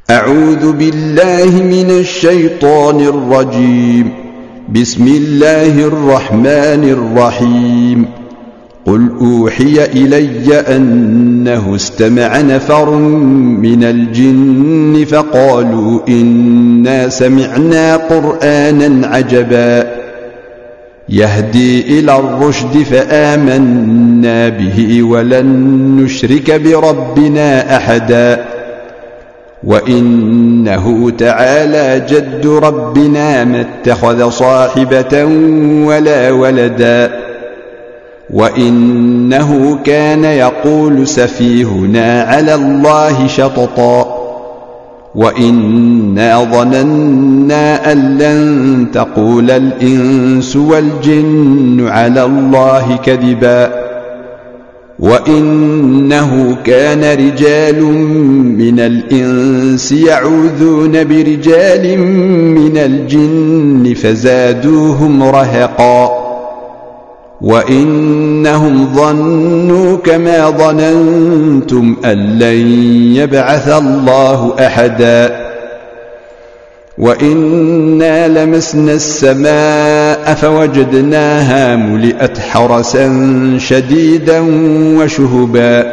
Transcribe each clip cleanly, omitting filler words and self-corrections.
أعوذ بالله من الشيطان الرجيم. بسم الله الرحمن الرحيم. قل أوحي إلي أنه استمع نفر من الجن فقالوا إنا سمعنا قرآنا عجبا يهدي إلى الرشد فآمنا به ولن نشرك بربنا أحدا وإنه تعالى جد ربنا ما اتخذ صاحبة ولا ولدا وإنه كان يقول سفيهنا على الله شططا وإنا ظننا أن لن تقول الإنس والجن على الله كذبا وإنه كان رجال من الإنس يعوذون برجال من الجن فزادوهم رهقا وإنهم ظنوا كما ظننتم أن لن يبعث الله أحدا وإنا لمسنا السماء فوجدناها ملئت حرسا شديدا وشهبا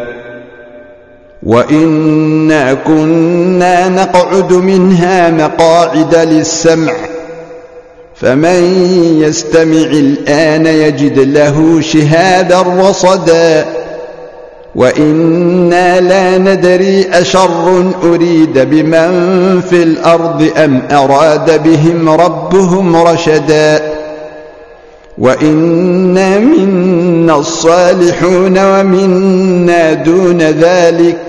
وإنا كنا نقعد منها مقاعد للسمع فمن يستمع الآن يجد له شهابا رصدا وإنا لا ندري أشر أريد بمن في الأرض أم أراد بهم ربهم رشدا وإنا منا الصالحون ومنا دون ذلك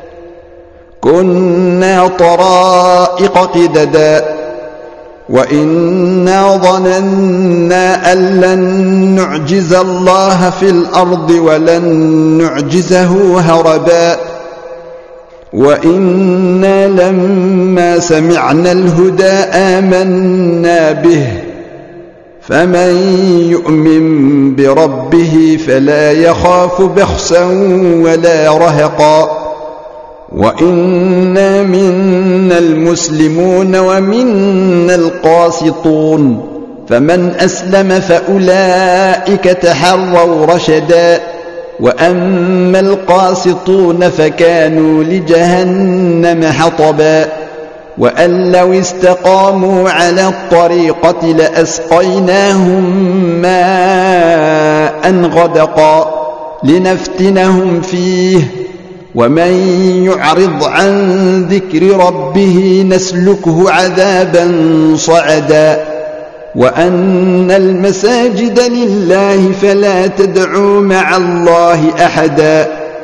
كنا طرائق قددا وإنا ظننا أن لن نعجز الله في الأرض ولن نعجزه هربا وإنا لما سمعنا الهدى آمنا به فمن يؤمن بربه فلا يخاف بخسا ولا رهقا وإنا منا المسلمون ومنا القاسطون فمن أسلم فأولئك تحروا رشدا وأما القاسطون فكانوا لجهنم حطبا وأن لو استقاموا على الطريقة لأسقيناهم ماء غدقا لنفتنهم فيه ومن يعرض عن ذكر ربه نسلكه عذابا صعدا وأن المساجد لله فلا تدعوا مع الله أحدا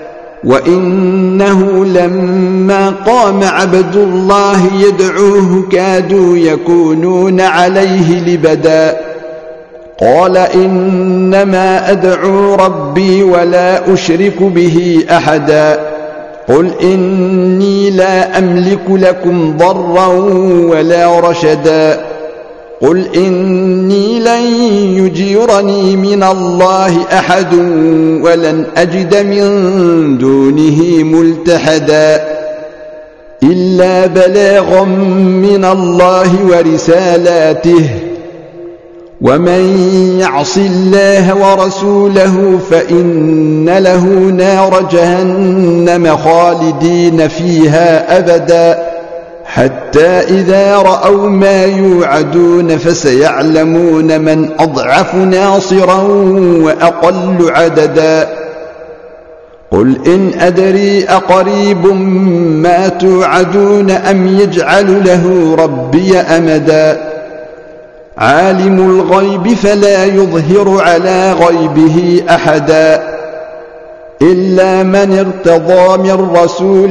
وإنه لما قام عبد الله يدعوه كادوا يكونون عليه لبدا قال إنما أدعو ربي ولا أشرك به أحدا قل إني لا أملك لكم ضرا ولا رشدا قل إني لن يجيرني من الله أحد ولن أجد من دونه ملتحدا إلا بلاغا من الله ورسالاته ومن يعص الله ورسوله فإن له نار جهنم خالدين فيها أبدا حتى إذا رأوا ما يوعدون فسيعلمون من أضعف ناصرا وأقل عددا قل إن أدري أقريب ما توعدون أم يجعل له ربي أمدا عالم الغيب فلا يظهر على غيبه أحدا إلا من ارتضى من رسول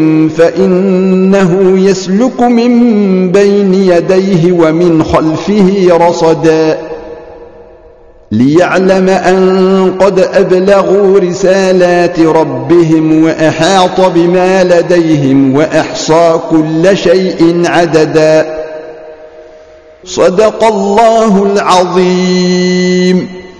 فإنه يسلك من بين يديه ومن خلفه رصدا ليعلم أن قد أبلغوا رسالات ربهم وأحاط بما لديهم وأحصى كل شيء عددا صدق الله العظيم.